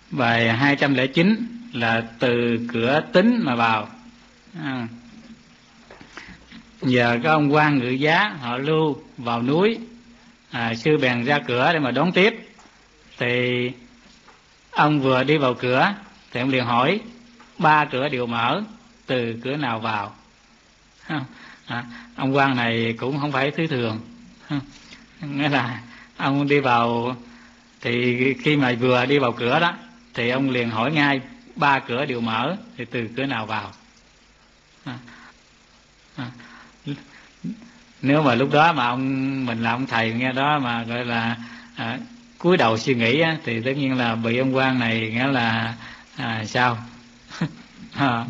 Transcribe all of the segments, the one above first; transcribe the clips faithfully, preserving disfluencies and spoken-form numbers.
Bài hai trăm lẻ chín là từ cửa tính mà vào. À, giờ có ông quan ngự giá họ lưu vào núi, à, sư bèn ra cửa để mà đón tiếp. Thì ông vừa đi vào cửa thì ông liền hỏi ba cửa đều mở, từ cửa nào vào? À, ông quan này cũng không phải thứ thường, nghĩa là ông đi vào thì khi mà vừa đi vào cửa đó thì ông liền hỏi ngay ba cửa đều mở thì từ cửa nào vào. À, à, nếu mà lúc đó mà ông mình là ông thầy nghe đó mà gọi là à, cúi đầu suy nghĩ á, thì tất nhiên là bị ông quan này nghĩa là à, sao à,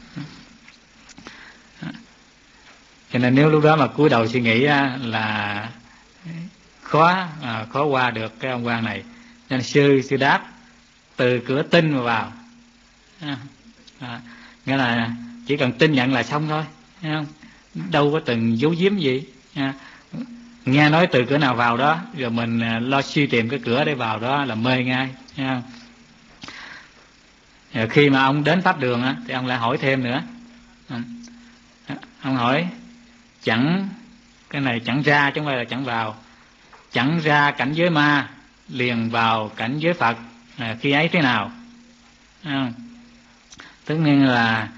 cho nên nếu lúc đó mà cúi đầu suy nghĩ á, là khó à, khó qua được cái ông quan này. Nên sư sư đáp từ cửa tin mà vào. À, à, nghĩa là chỉ cần tin nhận là xong thôi, thấy không? Đâu có từng giấu giếm gì. À, nghe nói từ cửa nào vào đó rồi mình lo suy tìm cái cửa để vào đó là mê ngay. Thấy không? Rồi khi mà ông đến pháp đường á, thì ông lại hỏi thêm nữa. À, ông hỏi chẳng cái này chẳng ra chứ không phải là chẳng vào. Chẳng ra cảnh giới ma liền vào cảnh giới Phật, à, khi ấy thế nào? À, tất nhiên là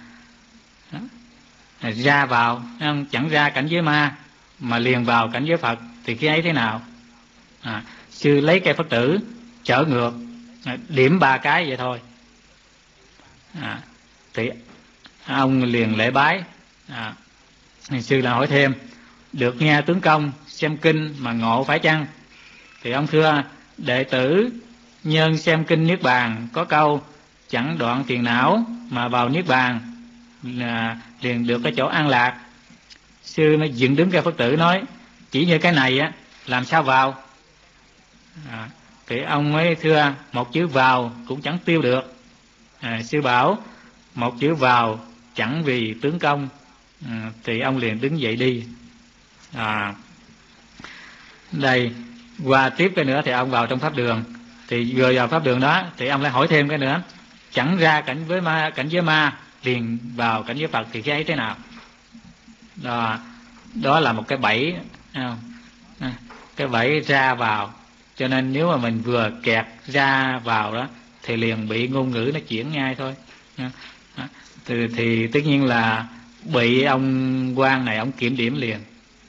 ra vào, không? Chẳng ra cảnh giới ma mà liền vào cảnh giới Phật thì khi ấy thế nào? À, sư lấy cây Phật tử trở ngược, à, điểm ba cái vậy thôi. À, thì ông liền lễ bái. À, sư là hỏi thêm được nghe tướng công xem kinh mà ngộ phải chăng? Thì ông thưa đệ tử nhân xem kinh Niết Bàn có câu chẳng đoạn phiền não mà vào Niết Bàn là liền được cái chỗ an lạc. Sư mới dựng đứng cây Phật tử nói chỉ như cái này á làm sao vào? À, thì ông mới thưa một chữ vào cũng chẳng tiêu được. À, sư bảo một chữ vào chẳng vì tướng công. À, thì ông liền đứng dậy đi. À, đây qua tiếp cái nữa thì ông vào trong pháp đường. Thì vừa vào pháp đường đó thì ông lại hỏi thêm cái nữa chẳng ra cảnh với ma cảnh giới ma liền vào cảnh giới Phật thì cái ấy thế nào? Đó, đó là một cái bẫy, cái bẫy ra vào. Cho nên nếu mà mình vừa kẹt ra vào đó thì liền bị ngôn ngữ nó chuyển ngay thôi. Thì, thì tất nhiên là bị ông quan này ông kiểm điểm liền.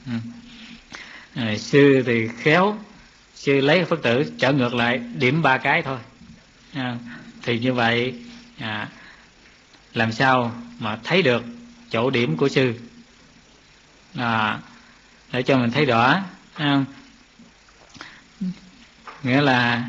À, sư thì khéo, sư lấy Phật tử trở ngược lại điểm ba cái thôi. À, thì như vậy à, làm sao mà thấy được chỗ điểm của sư, à, để cho mình thấy rõ. À, nghĩa là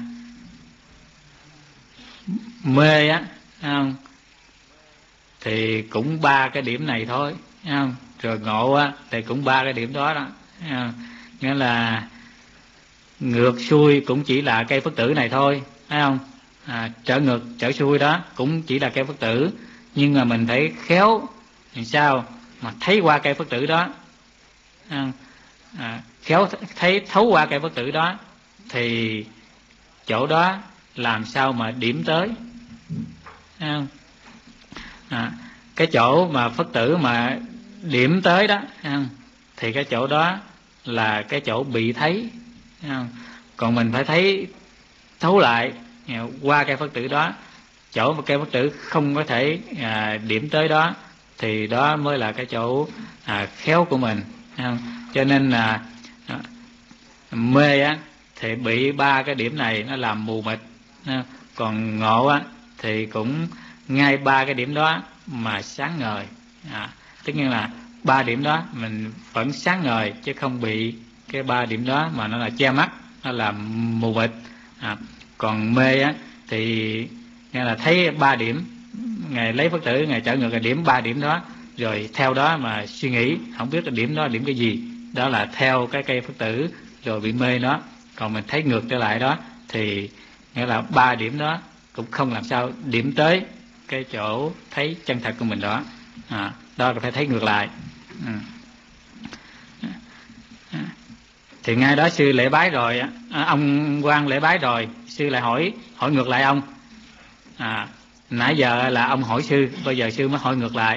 mê á, không? Thì cũng ba cái điểm này thôi, không? Rồi ngộ á thì cũng ba cái điểm đó đó, không? Nghĩa là ngược xuôi cũng chỉ là cây Phật tử này thôi, thấy không? À, trở ngược trở xuôi đó cũng chỉ là cây Phật tử, nhưng mà mình phải khéo làm sao mà thấy qua cây Phật tử đó, không? À, khéo thấy thấu qua cây Phật tử đó thì chỗ đó làm sao mà điểm tới, không? À, cái chỗ mà Phật tử mà điểm tới đó, không? Thì cái chỗ đó là cái chỗ bị thấy, không? Còn mình phải thấy thấu lại qua cây Phật tử đó, chỗ mà cây Phật tử không có thể à, điểm tới đó thì đó mới là cái chỗ à, khéo của mình, không? Cho nên là à, mê á thì bị ba cái điểm này nó làm mù mịt, còn ngộ á thì cũng ngay ba cái điểm đó mà sáng ngời. À, tất nhiên là ba điểm đó mình vẫn sáng ngời chứ không bị cái ba điểm đó mà nó là che mắt, nó làm mù mịt. À, còn mê á thì nghe là thấy ba điểm, ngài lấy Phật tử ngài trở ngược cái điểm ba điểm đó rồi theo đó mà suy nghĩ không biết cái điểm đó điểm cái gì, đó là theo cái cây Phật tử rồi bị mê nó. Còn mình thấy ngược trở lại đó thì nghĩa là ba điểm đó cũng không làm sao điểm tới cái chỗ thấy chân thật của mình đó. À, đó là phải thấy ngược lại. À, thì ngay đó sư lễ bái rồi, à, ông quan lễ bái rồi, sư lại hỏi hỏi ngược lại ông À, nãy giờ là ông hỏi sư, bây giờ sư mới hỏi ngược lại.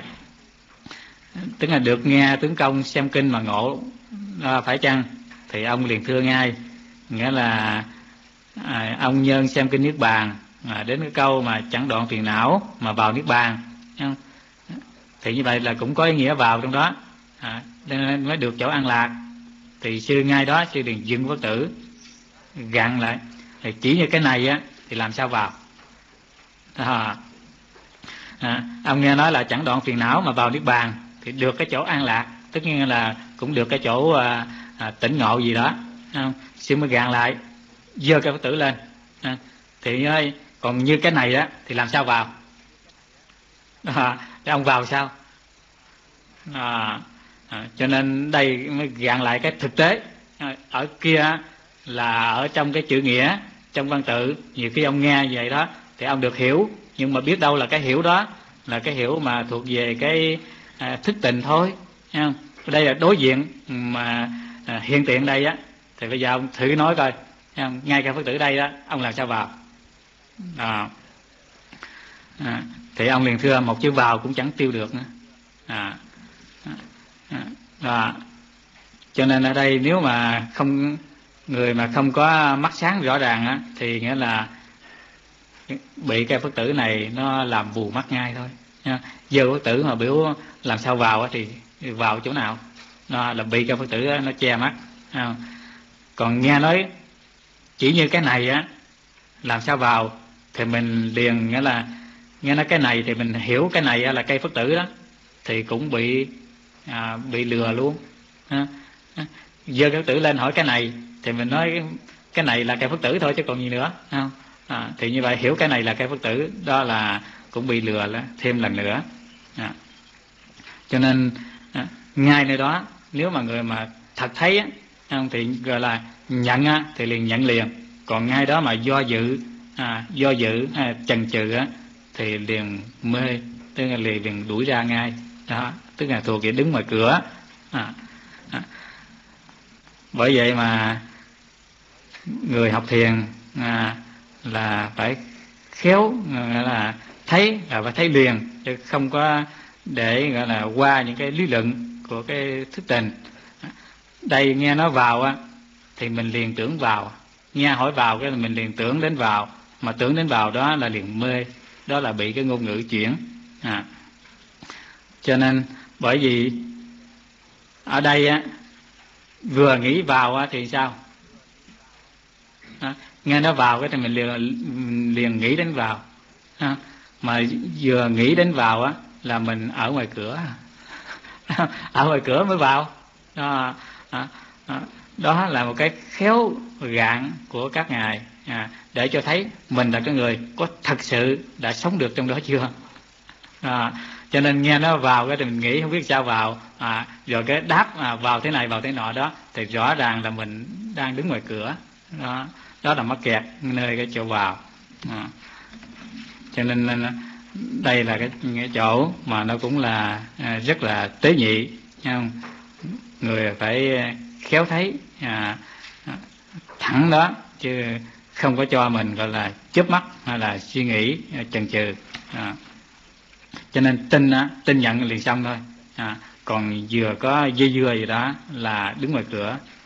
Tức là được nghe tướng công xem kinh mà ngộ, à, phải chăng? Thì ông liền thưa ngay, nghĩa là à, ông nhân xem kinh Niết Bàn, à, đến cái câu mà chẳng đoạn phiền não mà vào Niết Bàn, thì như vậy là cũng có ý nghĩa vào trong đó, à, nên mới được chỗ an lạc. Thì sư ngay đó sư liền dừng Phật tử, gặn lại, thì chỉ như cái này á thì làm sao vào. À, à, ông nghe nói là chẳng đoạn phiền não mà vào Niết Bàn thì được cái chỗ an lạc, tất nhiên là cũng được cái chỗ à, à, tỉnh ngộ gì đó, không? Sư mới gạn lại, giơ cái Phật tử lên, à, thì ơi, còn như cái này á thì làm sao vào. À, thì ông vào sao? À, à, cho nên đây mới gạn lại cái thực tế. À, ở kia là ở trong cái chữ nghĩa, trong văn tự, nhiều khi ông nghe vậy đó thì ông được hiểu, nhưng mà biết đâu là cái hiểu đó là cái hiểu mà thuộc về cái à, thức tình thôi, thấy không? Đây là đối diện mà à, hiện tiện đây á, thì bây giờ ông thử nói coi, thấy không? Ngay cả Phật tử đây đó, ông làm sao vào. À, à, thì ông liền thưa một chữ vào cũng chẳng tiêu được nữa. À, à, à, cho nên ở đây nếu mà không, người mà không có mắt sáng rõ ràng á, thì nghĩa là bị cái Phật tử này nó làm vù mắt ngay thôi nha. Giờ Phật tử mà biểu làm sao vào á thì vào chỗ nào, nó là bị cái Phật tử đó, nó che mắt. Còn nghe nói chỉ như cái này á làm sao vào thì mình liền nghĩa là nghe nói cái này thì mình hiểu cái này là cây Phật tử đó, thì cũng bị à, bị lừa luôn. Giơ cái Phật tử lên hỏi cái này thì mình nói cái, cái này là cây Phật tử thôi chứ còn gì nữa, không? À, thì như vậy hiểu cái này là cây Phật tử đó là cũng bị lừa thêm lần nữa. À, cho nên à, ngay nơi đó nếu mà người mà thật thấy á, không, thì gọi là nhận á, thì liền nhận liền. Còn ngay đó mà do dự, à, do dự à, chần chừ á, thì liền mê, tức là liền, liền đuổi ra ngay đó, tức là thuộc về đứng ngoài cửa. À, à. Bởi vậy mà người học thiền à, là phải khéo, là thấy là phải thấy liền, chứ không có để gọi là qua những cái lý luận của cái thức tình. Đây nghe nó vào á thì mình liền tưởng vào, nghe hỏi vào cái là mình liền tưởng đến vào, mà tưởng đến vào đó là liền mê, đó là bị cái ngôn ngữ chuyển. À, cho nên bởi vì ở đây á vừa nghĩ vào á thì sao? À, nghe nó vào cái thì mình liền, liền nghĩ đến vào. À, mà vừa nghĩ đến vào á là mình ở ngoài cửa. Ở ngoài cửa mới vào. Đó, đó, đó, đó là một cái khéo gạn của các ngài, à, để cho thấy mình là cái người có thật sự đã sống được trong đó chưa. À, cho nên nghe nó vào cái thì mình nghĩ không biết sao vào, à, rồi cái đáp à, vào thế này vào thế nọ đó thì rõ ràng là mình đang đứng ngoài cửa đó, đó là mắc kẹt nơi cái chỗ vào. À, cho nên, nên đây là cái, cái chỗ mà nó cũng là à, rất là tế nhị, không? Người phải khéo thấy à, thẳng đó, chứ không có cho mình gọi là chớp mắt hay là suy nghĩ chần chừ. À, cho nên tin á, tin nhận liền xong thôi. À, còn vừa có dây dưa gì đó là đứng ngoài cửa.